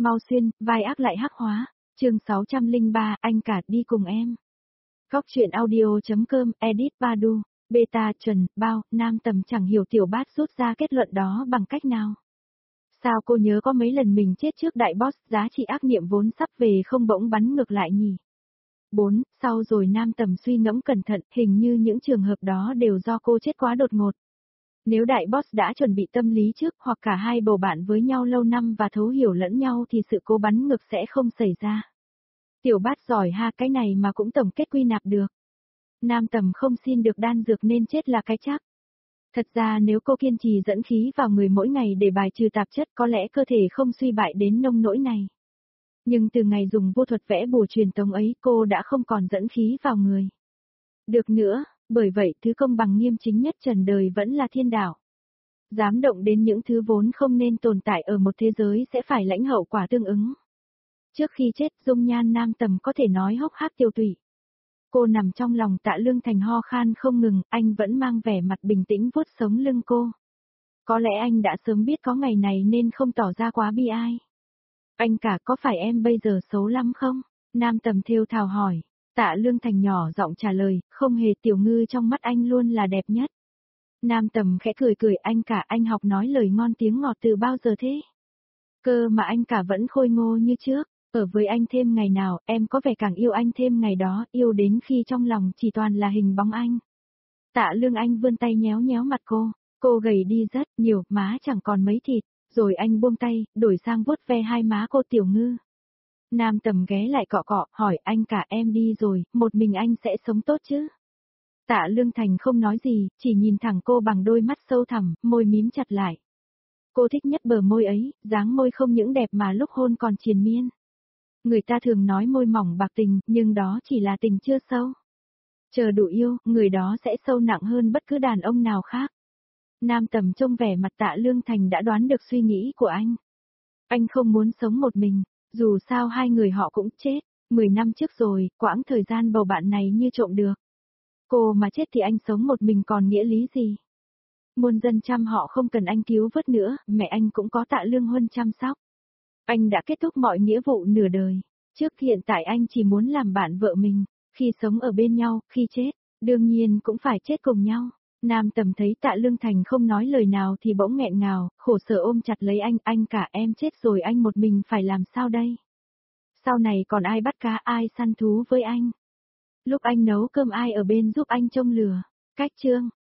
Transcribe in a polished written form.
Mau xuyên, vai ác lại hắc hóa. Chương 603, anh cả đi cùng em. Góc truyện audio.com, edit Badu, beta chuẩn, bao, nam tầm chẳng hiểu tiểu bát rút ra kết luận đó bằng cách nào. Sao cô nhớ có mấy lần mình chết trước đại boss, giá trị ác niệm vốn sắp về không bỗng bắn ngược lại nhỉ? 4. Sau rồi nam tầm suy ngẫm cẩn thận, hình như những trường hợp đó đều do cô chết quá đột ngột. Nếu đại boss đã chuẩn bị tâm lý trước hoặc cả hai bầu bạn với nhau lâu năm và thấu hiểu lẫn nhau thì sự cố bắn ngược sẽ không xảy ra. Tiểu bát giỏi ha, cái này mà cũng tổng kết quy nạp được. Nam tầm không xin được đan dược nên chết là cái chắc. Thật ra nếu cô kiên trì dẫn khí vào người mỗi ngày để bài trừ tạp chất có lẽ cơ thể không suy bại đến nông nỗi này. Nhưng từ ngày dùng vô thuật vẽ bùa truyền tống ấy cô đã không còn dẫn khí vào người. Được nữa, bởi vậy thứ công bằng nghiêm chính nhất trần đời vẫn là thiên đạo. Dám động đến những thứ vốn không nên tồn tại ở một thế giới sẽ phải lãnh hậu quả tương ứng. Trước khi chết dung nhan nam tầm có thể nói hốc hác tiêu tụy. Cô nằm trong lòng Tạ Lương Thành ho khan không ngừng, anh vẫn mang vẻ mặt bình tĩnh vuốt sống lưng cô. Có lẽ anh đã sớm biết có ngày này nên không tỏ ra quá bi ai. Anh cả, có phải em bây giờ xấu lắm không? Nam tầm thều thào hỏi. Tạ Lương Thành nhỏ giọng trả lời, không hề, tiểu ngư trong mắt anh luôn là đẹp nhất. Nam tầm khẽ cười cười, anh cả, anh học nói lời ngon tiếng ngọt từ bao giờ thế? Cơ mà anh cả vẫn khôi ngô như trước, ở với anh thêm ngày nào, em có vẻ càng yêu anh thêm ngày đó, yêu đến khi trong lòng chỉ toàn là hình bóng anh. Tạ Lương Anh vươn tay nhéo nhéo mặt cô gầy đi rất nhiều, má chẳng còn mấy thịt, rồi anh buông tay, đổi sang vuốt ve hai má cô, tiểu ngư. Nam tầm ghé lại cọ cọ, hỏi, anh cả, em đi rồi, một mình anh sẽ sống tốt chứ? Tạ Lương Thành không nói gì, chỉ nhìn thẳng cô bằng đôi mắt sâu thẳm, môi mím chặt lại. Cô thích nhất bờ môi ấy, dáng môi không những đẹp mà lúc hôn còn triền miên. Người ta thường nói môi mỏng bạc tình, nhưng đó chỉ là tình chưa sâu. Chờ đủ yêu, người đó sẽ sâu nặng hơn bất cứ đàn ông nào khác. Nam tầm trông vẻ mặt Tạ Lương Thành đã đoán được suy nghĩ của anh. Anh không muốn sống một mình, dù sao hai người họ cũng chết. 10 năm trước rồi, quãng thời gian bầu bạn này như trộm được. Cô mà chết thì anh sống một mình còn nghĩa lý gì? Muôn dân chăm họ không cần anh cứu vớt nữa, mẹ anh cũng có Tạ Lương Huân chăm sóc. Anh đã kết thúc mọi nghĩa vụ nửa đời. Trước hiện tại anh chỉ muốn làm bạn vợ mình, khi sống ở bên nhau, khi chết, đương nhiên cũng phải chết cùng nhau. Nam tầm thấy Tạ Lương Thành không nói lời nào thì bỗng nghẹn ngào, khổ sở ôm chặt lấy anh cả, em chết rồi anh một mình phải làm sao đây? Sau này còn ai bắt cá, ai săn thú với anh? Lúc anh nấu cơm ai ở bên giúp anh trông lửa? Cách chương